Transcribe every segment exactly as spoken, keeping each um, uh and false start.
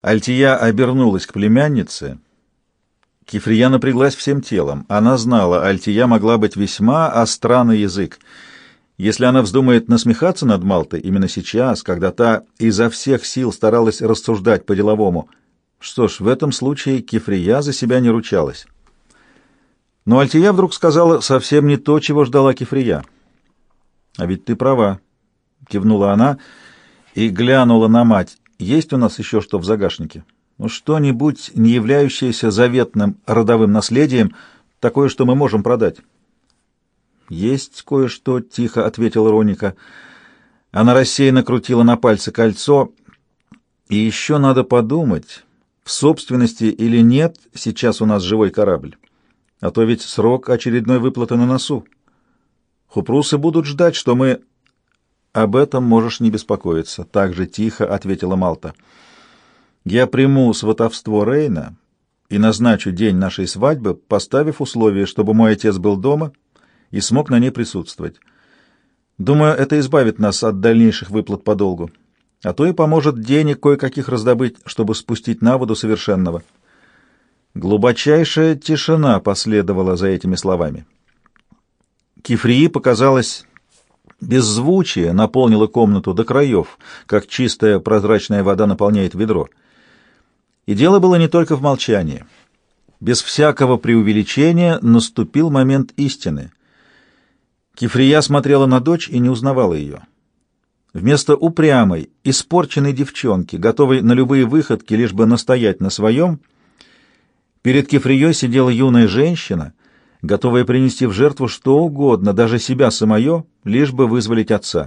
Альтия обернулась к племяннице. Кифрия напряглась всем телом. Она знала, Альтия могла быть весьма остра на язык. Если она вздумает насмехаться над Малтой именно сейчас, когда та изо всех сил старалась рассуждать по-деловому, что ж, в этом случае Кифрия за себя не ручалась. Но Альтия вдруг сказала совсем не то, чего ждала Кифрия. «А ведь ты права», — кивнула она и глянула на мать. «Есть у нас еще что в загашнике? Ну, что-нибудь, не являющееся заветным родовым наследием, такое, что мы можем продать?» «Есть кое-что», — тихо ответила Роника. Она рассеянно крутила на пальце кольцо. «И еще надо подумать, в собственности или нет сейчас у нас живой корабль. А то ведь срок очередной выплаты на носу. Хупрусы будут ждать, что мы...» «Об этом можешь не беспокоиться», — так же тихо ответила Малта. «Я приму сватовство Рейна и назначу день нашей свадьбы, поставив условие, чтобы мой отец был дома и смог на ней присутствовать. Думаю, это избавит нас от дальнейших выплат по долгу, а то и поможет денег кое-каких раздобыть, чтобы спустить на воду совершенного». Глубочайшая тишина последовала за этими словами. Кифрии показалось, беззвучие наполнило комнату до краев, как чистая прозрачная вода наполняет ведро. И дело было не только в молчании. Без всякого преувеличения наступил момент истины. Кифрия смотрела на дочь и не узнавала ее. Вместо упрямой, испорченной девчонки, готовой на любые выходки, лишь бы настоять на своем, перед Кифрией сидела юная женщина, готовая принести в жертву что угодно, даже себя самое, лишь бы вызволить отца.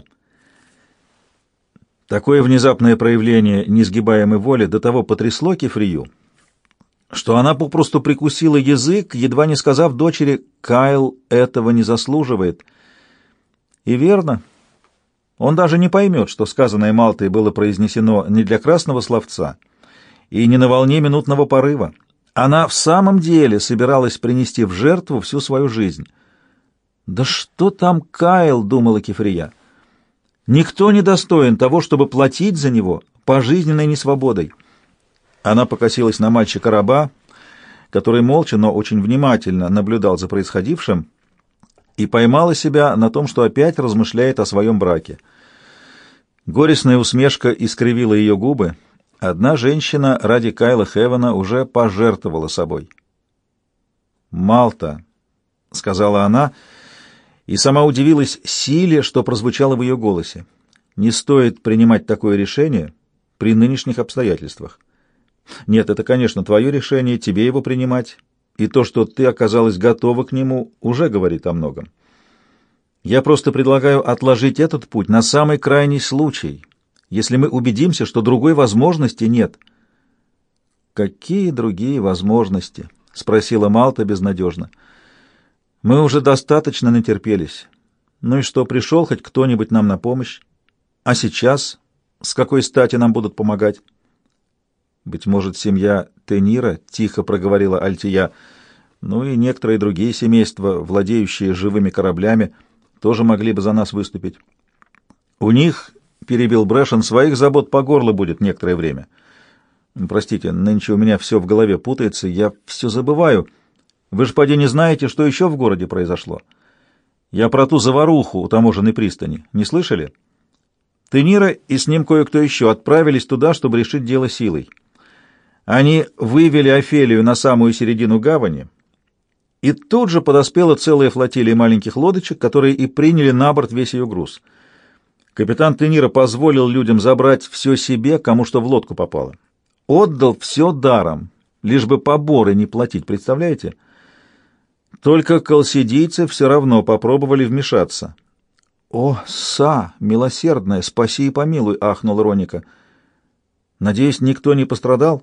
Такое внезапное проявление несгибаемой воли до того потрясло Кифрию, что она попросту прикусила язык, едва не сказав дочери: «Кайл этого не заслуживает». И верно, он даже не поймет, что сказанное Малтой было произнесено не для красного словца и не на волне минутного порыва. Она в самом деле собиралась принести в жертву всю свою жизнь. «Да что там Кайл?» — думала Кифрия. «Никто не достоин того, чтобы платить за него пожизненной несвободой». Она покосилась на мальчика-раба, который молча, но очень внимательно наблюдал за происходившим, и поймала себя на том, что опять размышляет о своем браке. Горестная усмешка искривила ее губы. Одна женщина ради Кайла Хевена уже пожертвовала собой. «Малта», — сказала она, и сама удивилась силе, что прозвучало в ее голосе. «Не стоит принимать такое решение при нынешних обстоятельствах. Нет, это, конечно, твое решение, тебе его принимать, и то, что ты оказалась готова к нему, уже говорит о многом. Я просто предлагаю отложить этот путь на самый крайний случай, если мы убедимся, что другой возможности нет». «Какие другие возможности?» — спросила Малта безнадежно. «Мы уже достаточно натерпелись. Ну и что, пришел хоть кто-нибудь нам на помощь? А сейчас с какой стати нам будут помогать?» «Быть может, семья Тенира», — тихо проговорила Альтия, «ну и некоторые другие семейства, владеющие живыми кораблями, тоже могли бы за нас выступить. У них, — перебил Брэшен, — своих забот по горло будет некоторое время. Простите, нынче у меня все в голове путается, я все забываю. Вы же, поди, не знаете, что еще в городе произошло? Я про ту заваруху у таможенной пристани. Не слышали? Тенира и с ним кое-кто еще отправились туда, чтобы решить дело силой. Они вывели Офелию на самую середину гавани, и тут же подоспела целая флотилия маленьких лодочек, которые и приняли на борт весь ее груз. Капитан Тенира позволил людям забрать все себе, кому что в лодку попало. Отдал все даром, лишь бы поборы не платить, представляете? Только колсидийцы все равно попробовали вмешаться. «О, Са, милосердная, спаси и помилуй!» — ахнула Роника. «Надеюсь, никто не пострадал?»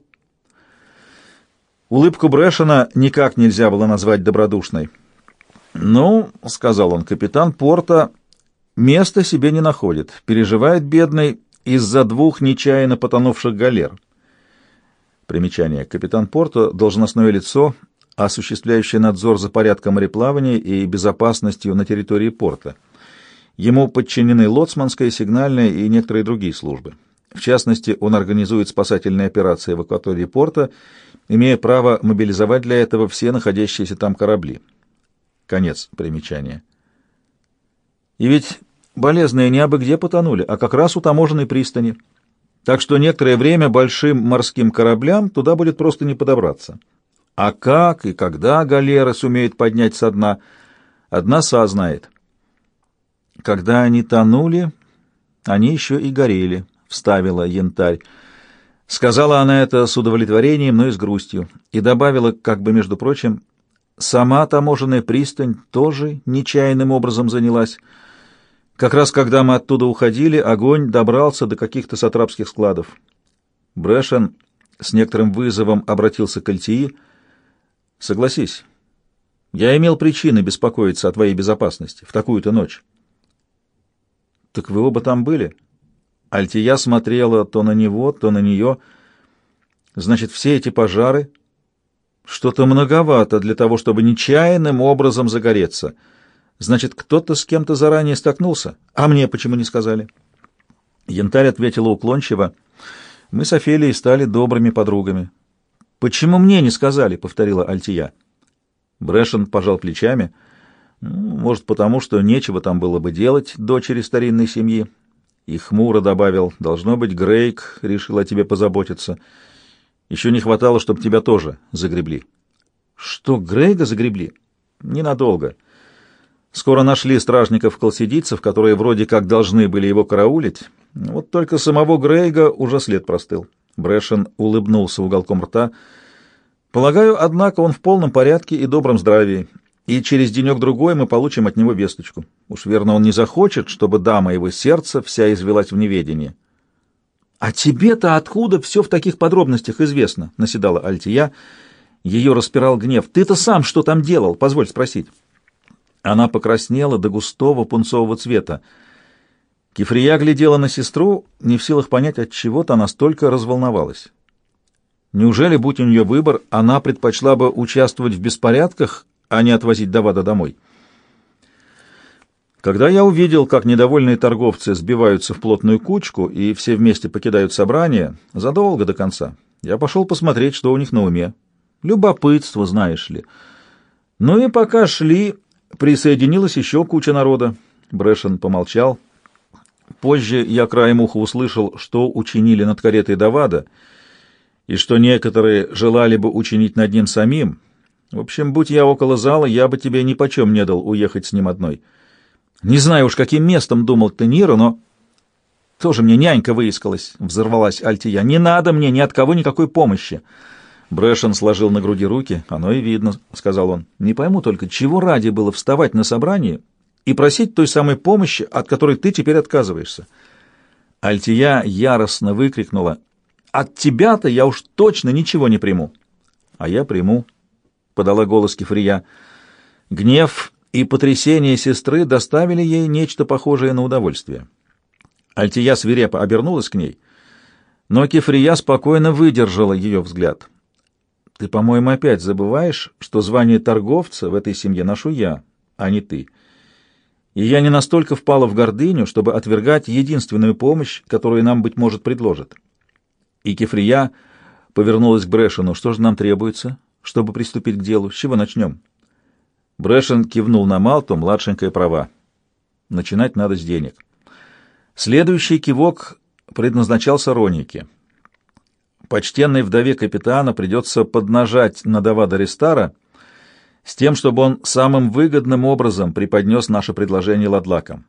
Улыбку Брэшена никак нельзя было назвать добродушной. «Ну, — сказал он, — капитан Порта места себе не находит, переживает бедный из-за двух нечаянно потонувших галер». Примечание. Капитан Порта — должностное лицо, осуществляющее надзор за порядком мореплавания и безопасностью на территории порта. Ему подчинены лоцманская, сигнальная и некоторые другие службы. В частности, он организует спасательные операции в акватории порта, имея право мобилизовать для этого все находящиеся там корабли. Конец примечания. И ведь болезные не абы где потонули, а как раз у таможенной пристани. Так что некоторое время большим морским кораблям туда будет просто не подобраться. А как и когда галеры сумеют поднять со дна, одна Са знает. Когда они тонули, они еще и горели, — вставила Янтарь. Сказала она это с удовлетворением, но и с грустью, и добавила, как бы между прочим, сама таможенная пристань тоже нечаянным образом занялась. Как раз когда мы оттуда уходили, огонь добрался до каких-то сатрапских складов. Брэшен с некоторым вызовом обратился к Альтии. «Согласись, я имел причины беспокоиться о твоей безопасности в такую-то ночь». «Так вы оба там были?» Альтия смотрела то на него, то на нее. «Значит, все эти пожары — что-то многовато для того, чтобы нечаянным образом загореться. Значит, кто-то с кем-то заранее столкнулся. А мне почему не сказали?» Янтарь ответила уклончиво. «Мы с Офелией стали добрыми подругами». «Почему мне не сказали?» — повторила Альтия. Брэшен пожал плечами. «Может, потому что нечего там было бы делать дочери старинной семьи». И хмуро добавил: «Должно быть, Грейг решил о тебе позаботиться. Еще не хватало, чтобы тебя тоже загребли». «Что, Грейга загребли?» «Ненадолго. Скоро нашли стражников-колсидийцев, которые вроде как должны были его караулить. Вот только самого Грейга уже след простыл». Брэшен улыбнулся уголком рта. «Полагаю, однако, он в полном порядке и добром здравии, и через денек-другой мы получим от него весточку. Уж верно, он не захочет, чтобы дама его сердца вся извелась в неведении». «А тебе-то откуда все в таких подробностях известно?» — наседала Альтия. Ее распирал гнев. «Ты-то сам что там делал? Позволь спросить». Она покраснела до густого пунцового цвета. Кефрия глядела на сестру, не в силах понять, отчего-то она столько разволновалась. Неужели, будь у нее выбор, она предпочла бы участвовать в беспорядках, а не отвозить Давада домой? Когда я увидел, как недовольные торговцы сбиваются в плотную кучку и все вместе покидают собрание, задолго до конца, я пошел посмотреть, что у них на уме. Любопытство, знаешь ли. Ну и пока шли, присоединилась еще куча народа. Брэшен помолчал. Позже я краем уха услышал, что учинили над каретой Давада, и что некоторые желали бы учинить над ним самим. В общем, будь я около зала, я бы тебе нипочем не дал уехать с ним одной. Не знаю уж, каким местом думал Тенира, но тоже мне нянька выискалась, — взорвалась Альтия. Не надо мне ни от кого никакой помощи. Брэшен сложил на груди руки. Оно и видно, — сказал он. Не пойму только, чего ради было вставать на собрании и просить той самой помощи, от которой ты теперь отказываешься. Альтия яростно выкрикнула: «От тебя-то я уж точно ничего не приму». «А я приму», — подала голос Кефрия. Гнев и потрясение сестры доставили ей нечто похожее на удовольствие. Альтия свирепо обернулась к ней, но Кефрия спокойно выдержала ее взгляд. «Ты, по-моему, опять забываешь, что звание торговца в этой семье ношу я, а не ты. И я не настолько впала в гордыню, чтобы отвергать единственную помощь, которую нам, быть может, предложат». И Кефрия повернулась к Брэшену. «Что же нам требуется, чтобы приступить к делу? С чего начнем?» Брэшен кивнул на Малту, младшенькая права. Начинать надо с денег. Следующий кивок предназначался Ронике. Почтенной вдове капитана придется поднажать на Давада Рестара с тем, чтобы он самым выгодным образом преподнес наше предложение ладлакам.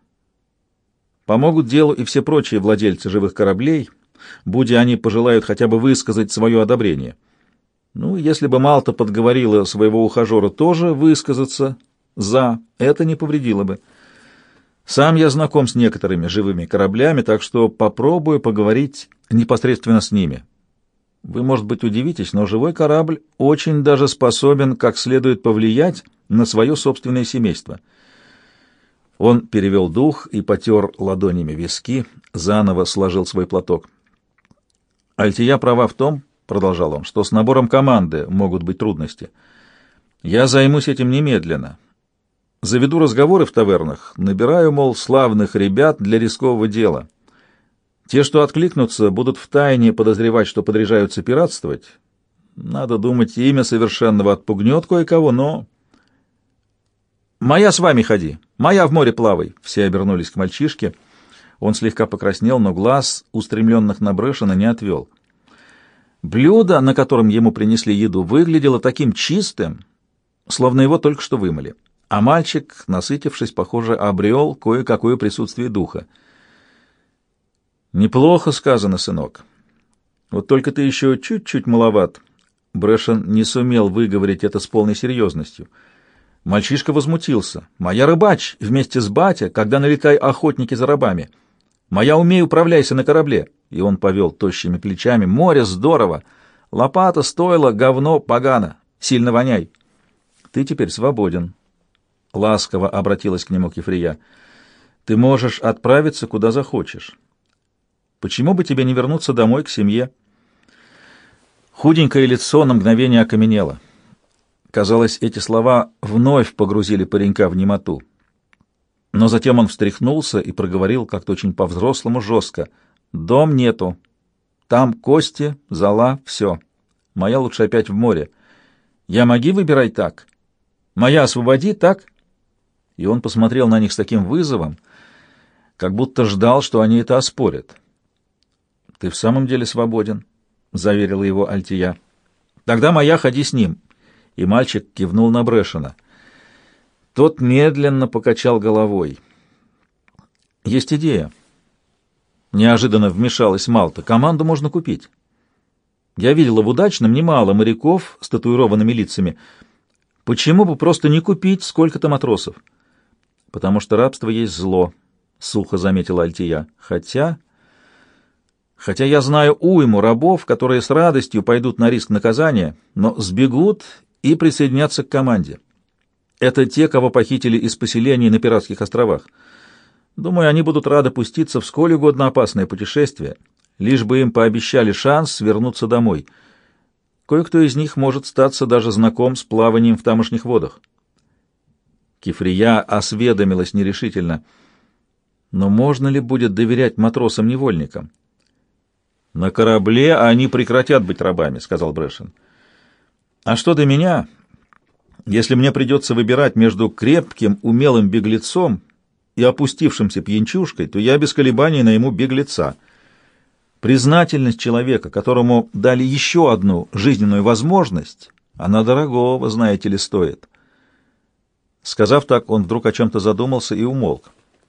Помогут делу и все прочие владельцы живых кораблей, будь они пожелают хотя бы высказать свое одобрение. Ну, если бы Малта подговорила своего ухажера тоже высказаться «за», это не повредило бы. Сам я знаком с некоторыми живыми кораблями, так что попробую поговорить непосредственно с ними. Вы, может быть, удивитесь, но живой корабль очень даже способен как следует повлиять на свое собственное семейство. Он перевел дух и потер ладонями виски, заново сложил свой платок. Альтия права в том, — продолжал он, — что с набором команды могут быть трудности. Я займусь этим немедленно. Заведу разговоры в тавернах, набираю, мол, славных ребят для рискового дела. Те, что откликнутся, будут втайне подозревать, что подряжаются пиратствовать. Надо думать, имя совершенного отпугнет кое-кого, но... «Моя с вами ходи! Моя в море плавай!» Все обернулись к мальчишке. Он слегка покраснел, но глаз, устремленных на Брэшена, не отвел. Блюдо, на котором ему принесли еду, выглядело таким чистым, словно его только что вымыли. А мальчик, насытившись, похоже, обрел кое-какое присутствие духа. «Неплохо сказано, сынок. Вот только ты еще чуть-чуть маловат». Брэшен не сумел выговорить это с полной серьезностью. Мальчишка возмутился. «Моя рыбач вместе с батя, когда налетай охотники за рабами. Моя умей управляйся на корабле». И он повел тощими плечами. «Море здорово! Лопата стоила, говно погано. Сильно воняй». «Ты теперь свободен», — ласково обратилась к нему Кефрия. «Ты можешь отправиться, куда захочешь. Почему бы тебе не вернуться домой к семье?» Худенькое лицо на мгновение окаменело. Казалось, эти слова вновь погрузили паренька в немоту. Но затем он встряхнулся и проговорил как-то очень по-взрослому жестко. «Дом нету. Там кости, зола, все. Моя лучше опять в море. Я моги выбирай так. Моя освободи так». И он посмотрел на них с таким вызовом, как будто ждал, что они это оспорят. «Ты в самом деле свободен», — заверила его Альтия. «Тогда моя ходи с ним». И мальчик кивнул на Брэшена. Тот медленно покачал головой. «Есть идея». Неожиданно вмешалась Малта. «Команду можно купить. Я видела в Удачном немало моряков с татуированными лицами. Почему бы просто не купить сколько-то матросов?» «Потому что рабство есть зло», — сухо заметила Альтия. «Хотя... Хотя я знаю уйму рабов, которые с радостью пойдут на риск наказания, но сбегут и присоединятся к команде. Это те, кого похитили из поселений на пиратских островах. Думаю, они будут рады пуститься в сколь угодно опасное путешествие, лишь бы им пообещали шанс вернуться домой. Кое-кто из них может статься даже знаком с плаванием в тамошних водах». Кефрия осведомилась нерешительно. «Но можно ли будет доверять матросам-невольникам?» «На корабле они прекратят быть рабами», — сказал Брэшен. «А что до меня? Если мне придется выбирать между крепким, умелым беглецом и опустившимся пьянчушкой, то я без колебаний найму беглеца. Признательность человека, которому дали еще одну жизненную возможность, она дорогого, знаете ли, стоит». Сказав так, он вдруг о чем-то задумался и умолк.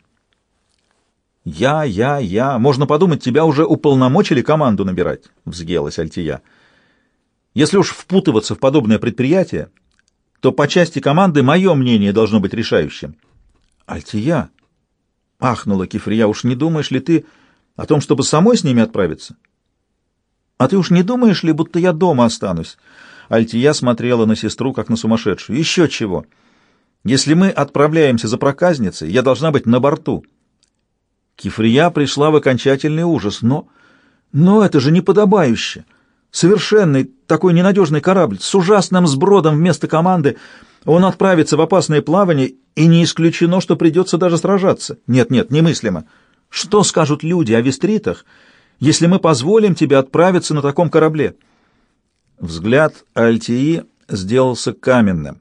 «Я, я, я... Можно подумать, тебя уже уполномочили команду набирать», — взъелась Альтия. «Если уж впутываться в подобное предприятие, то по части команды мое мнение должно быть решающим». «Альтия», — ахнула Кефрия, — «уж не думаешь ли ты о том, чтобы самой с ними отправиться?» «А ты уж не думаешь ли, будто я дома останусь?» Альтия смотрела на сестру, как на сумасшедшую. «Еще чего! Если мы отправляемся за проказницей, я должна быть на борту». Кефрия пришла в окончательный ужас. «Но... но это же неподобающе! Совершенный такой ненадежный корабль с ужасным сбродом вместо команды. Он отправится в опасное плавание, и не исключено, что придется даже сражаться. Нет-нет, немыслимо. Что скажут люди о вестритах, если мы позволим тебе отправиться на таком корабле?» Взгляд Альтии сделался каменным.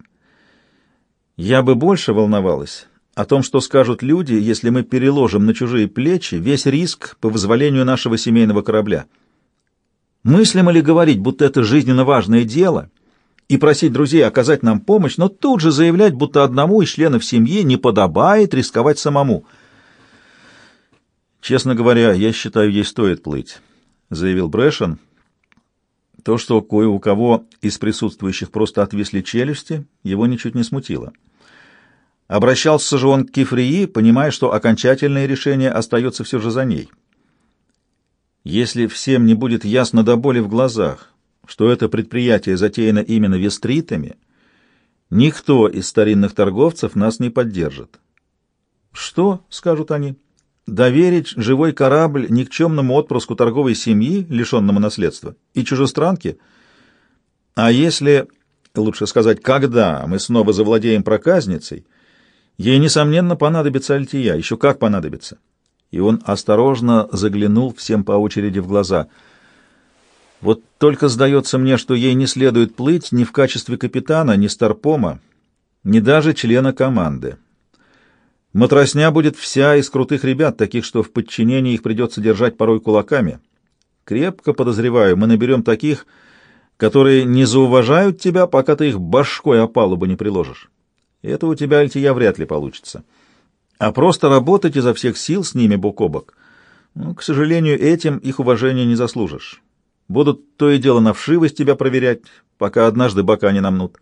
«Я бы больше волновалась о том, что скажут люди, если мы переложим на чужие плечи весь риск по вызволению нашего семейного корабля. Мыслимо ли говорить, будто это жизненно важное дело, и просить друзей оказать нам помощь, но тут же заявлять, будто одному из членов семьи не подобает рисковать самому?» «Честно говоря, я считаю, ей стоит плыть», — заявил Брэшен. То, что кое у кого из присутствующих просто отвисли челюсти, его ничуть не смутило. Обращался же он к Кефрии, понимая, что окончательное решение остается все же за ней. Если всем не будет ясно до боли в глазах, что это предприятие затеяно именно вестритами, никто из старинных торговцев нас не поддержит. «Что?» — скажут они. «Доверить живой корабль никчемному отпрыску торговой семьи, лишенному наследства, и чужестранке? А если, лучше сказать, когда мы снова завладеем проказницей, ей, несомненно, понадобится Альтия, еще как понадобится. и он осторожно заглянул всем по очереди в глаза. «Вот только сдается мне, что ей не следует плыть ни в качестве капитана, ни старпома, ни даже члена команды. Матросня будет вся из крутых ребят, таких, что в подчинении их придется держать порой кулаками. Крепко подозреваю, мы наберем таких, которые не зауважают тебя, пока ты их башкой о палубу не приложишь. Это у тебя, Альтия, вряд ли получится. А просто работать изо всех сил с ними бок о бок. Ну, к сожалению, этим их уважения не заслужишь. Будут то и дело на вшивость тебя проверять, пока однажды бока не намнут».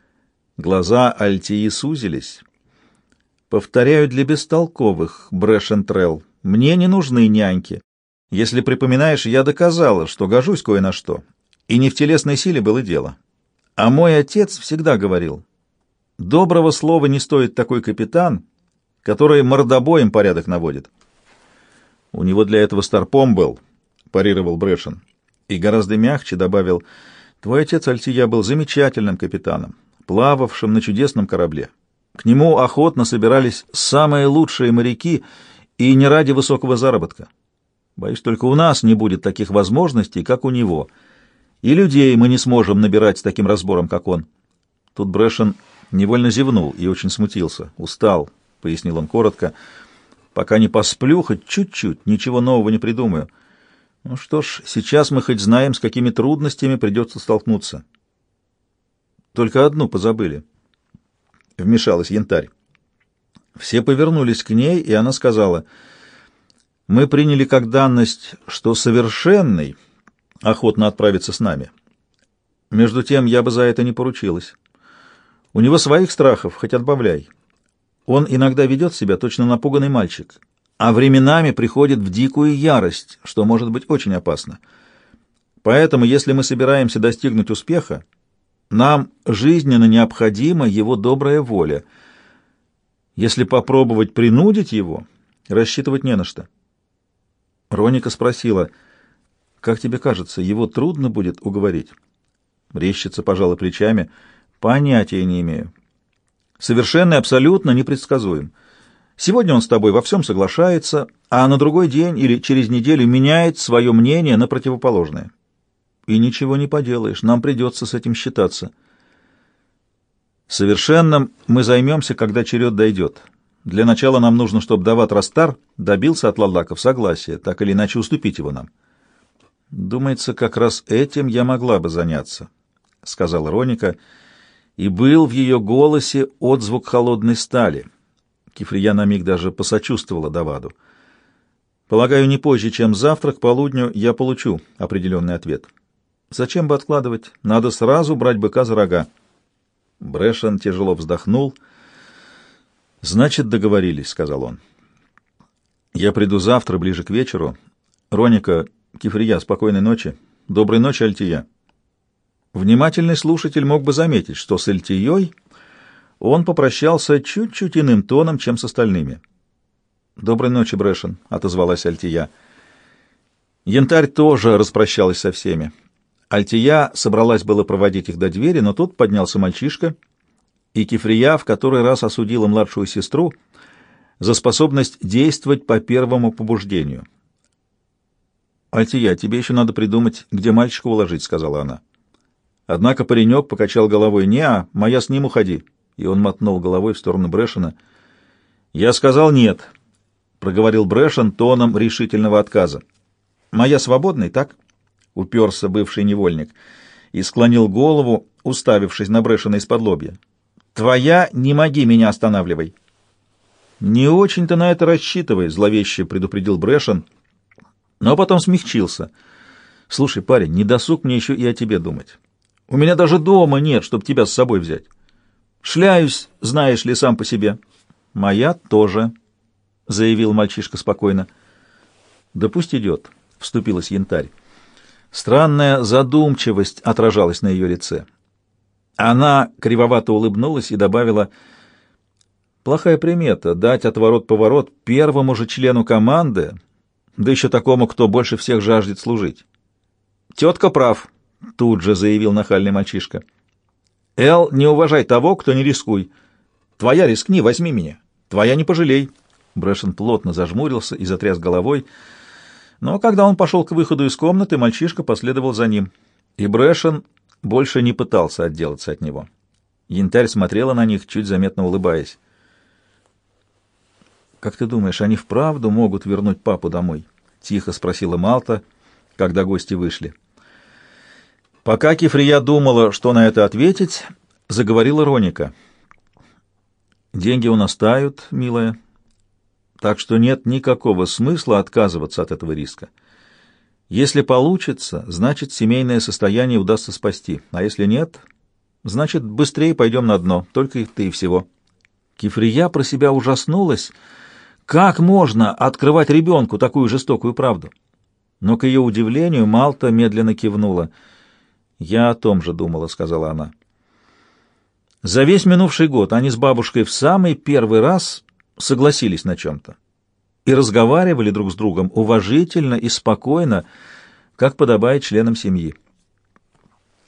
Глаза Альтии сузились. «Повторяю для бестолковых, Брэшен-Трелл, мне не нужны няньки. Если припоминаешь, я доказала, что гожусь кое на что, и не в телесной силе было дело. А мой отец всегда говорил, доброго слова не стоит такой капитан, который мордобоем порядок наводит». «У него для этого старпом был», — парировал Брэшен, и гораздо мягче добавил, «твой отец, Альтия, был замечательным капитаном, плававшим на чудесном корабле. К нему охотно собирались самые лучшие моряки, и не ради высокого заработка. Боюсь, только у нас не будет таких возможностей, как у него, и людей мы не сможем набирать с таким разбором, как он». Тут Брэшен невольно зевнул и очень смутился. «Устал», — пояснил он коротко, — «пока не посплю, хоть чуть-чуть, ничего нового не придумаю. Ну что ж, сейчас мы хоть знаем, с какими трудностями придется столкнуться». «Только одну позабыли», — вмешалась Янтарь. Все повернулись к ней, и она сказала, «Мы приняли как данность, что Совершенный охотно отправится с нами. Между тем я бы за это не поручилась. У него своих страхов, хоть отбавляй. Он иногда ведет себя точно напуганный мальчик, а временами приходит в дикую ярость, что может быть очень опасно. Поэтому, если мы собираемся достигнуть успеха, нам жизненно необходима его добрая воля. Если попробовать принудить его, рассчитывать не на что». Роника спросила, «Как тебе кажется, его трудно будет уговорить?» Резчица пожала плечами, «Понятия не имею. Совершенно и абсолютно непредсказуем. Сегодня он с тобой во всем соглашается, а на другой день или через неделю меняет свое мнение на противоположное. И ничего не поделаешь, нам придется с этим считаться. Совершенным мы займемся, когда черед дойдет. Для начала нам нужно, чтобы Дават Растар добился от лаллаков согласия, так или иначе уступить его нам». «Думается, как раз этим я могла бы заняться», — сказала Роника, и был в ее голосе отзвук холодной стали. Кифрия на миг даже посочувствовала Даваду. «Полагаю, не позже, чем завтра к полудню я получу определенный ответ. Зачем бы откладывать? Надо сразу брать быка за рога». Брэшен тяжело вздохнул. «Значит, договорились», — сказал он. «Я приду завтра, ближе к вечеру. Роника, Кифрия, спокойной ночи. Доброй ночи, Альтия». Внимательный слушатель мог бы заметить, что с Альтией он попрощался чуть-чуть иным тоном, чем с остальными. «Доброй ночи, Брэшен», — отозвалась Альтия. Янтарь тоже распрощалась со всеми. Альтия собралась было проводить их до двери, но тут поднялся мальчишка, и Кифрия в который раз осудила младшую сестру за способность действовать по первому побуждению. «Альтия, тебе еще надо придумать, где мальчика уложить», — сказала она. Однако паренек покачал головой. «Не-а, моя с ним уходи», и он мотнул головой в сторону Брэшена. «Я сказал нет», — проговорил Брэшен тоном решительного отказа. «Моя свободный, так?» — уперся бывший невольник и склонил голову, уставившись на Брэшена из-под лобья. «Твоя, не моги меня останавливай». «Не очень-то на это рассчитывай», — зловеще предупредил Брэшен, но потом смягчился. «Слушай, парень, не досуг мне еще и о тебе думать. У меня даже дома нет, чтобы тебя с собой взять. Шляюсь, знаешь ли, сам по себе». «Моя тоже», — заявил мальчишка спокойно. «Да пусть идет», — вступилась Янтарь. Странная задумчивость отражалась на ее лице. Она кривовато улыбнулась и добавила: «Плохая примета — дать отворот-поворот первому же члену команды, да еще такому, кто больше всех жаждет служить». «Тетка прав», — тут же заявил нахальный мальчишка. «Эл, не уважай того, кто не рискуй. Твоя рискни, возьми меня. Твоя не пожалей. Брэшен плотно зажмурился и затряс головой, но когда он пошел к выходу из комнаты, мальчишка последовал за ним, и Брэшен больше не пытался отделаться от него. Янтарь смотрела на них, чуть заметно улыбаясь. «Как ты думаешь, они вправду могут вернуть папу домой?» — тихо спросила Малта, когда гости вышли. Пока Кифрия думала, что на это ответить, заговорила Роника. «Деньги у нас тают, милая, так что нет никакого смысла отказываться от этого риска. Если получится, значит, семейное состояние удастся спасти, а если нет, значит, быстрее пойдем на дно, только и ты и всего». Кифрия про себя ужаснулась. Как можно открывать ребенку такую жестокую правду? Но, к ее удивлению, Малта медленно кивнула. «Я о том же думала», — сказала она. За весь минувший год они с бабушкой в самый первый раз согласились на чем-то и разговаривали друг с другом уважительно и спокойно, как подобает членам семьи.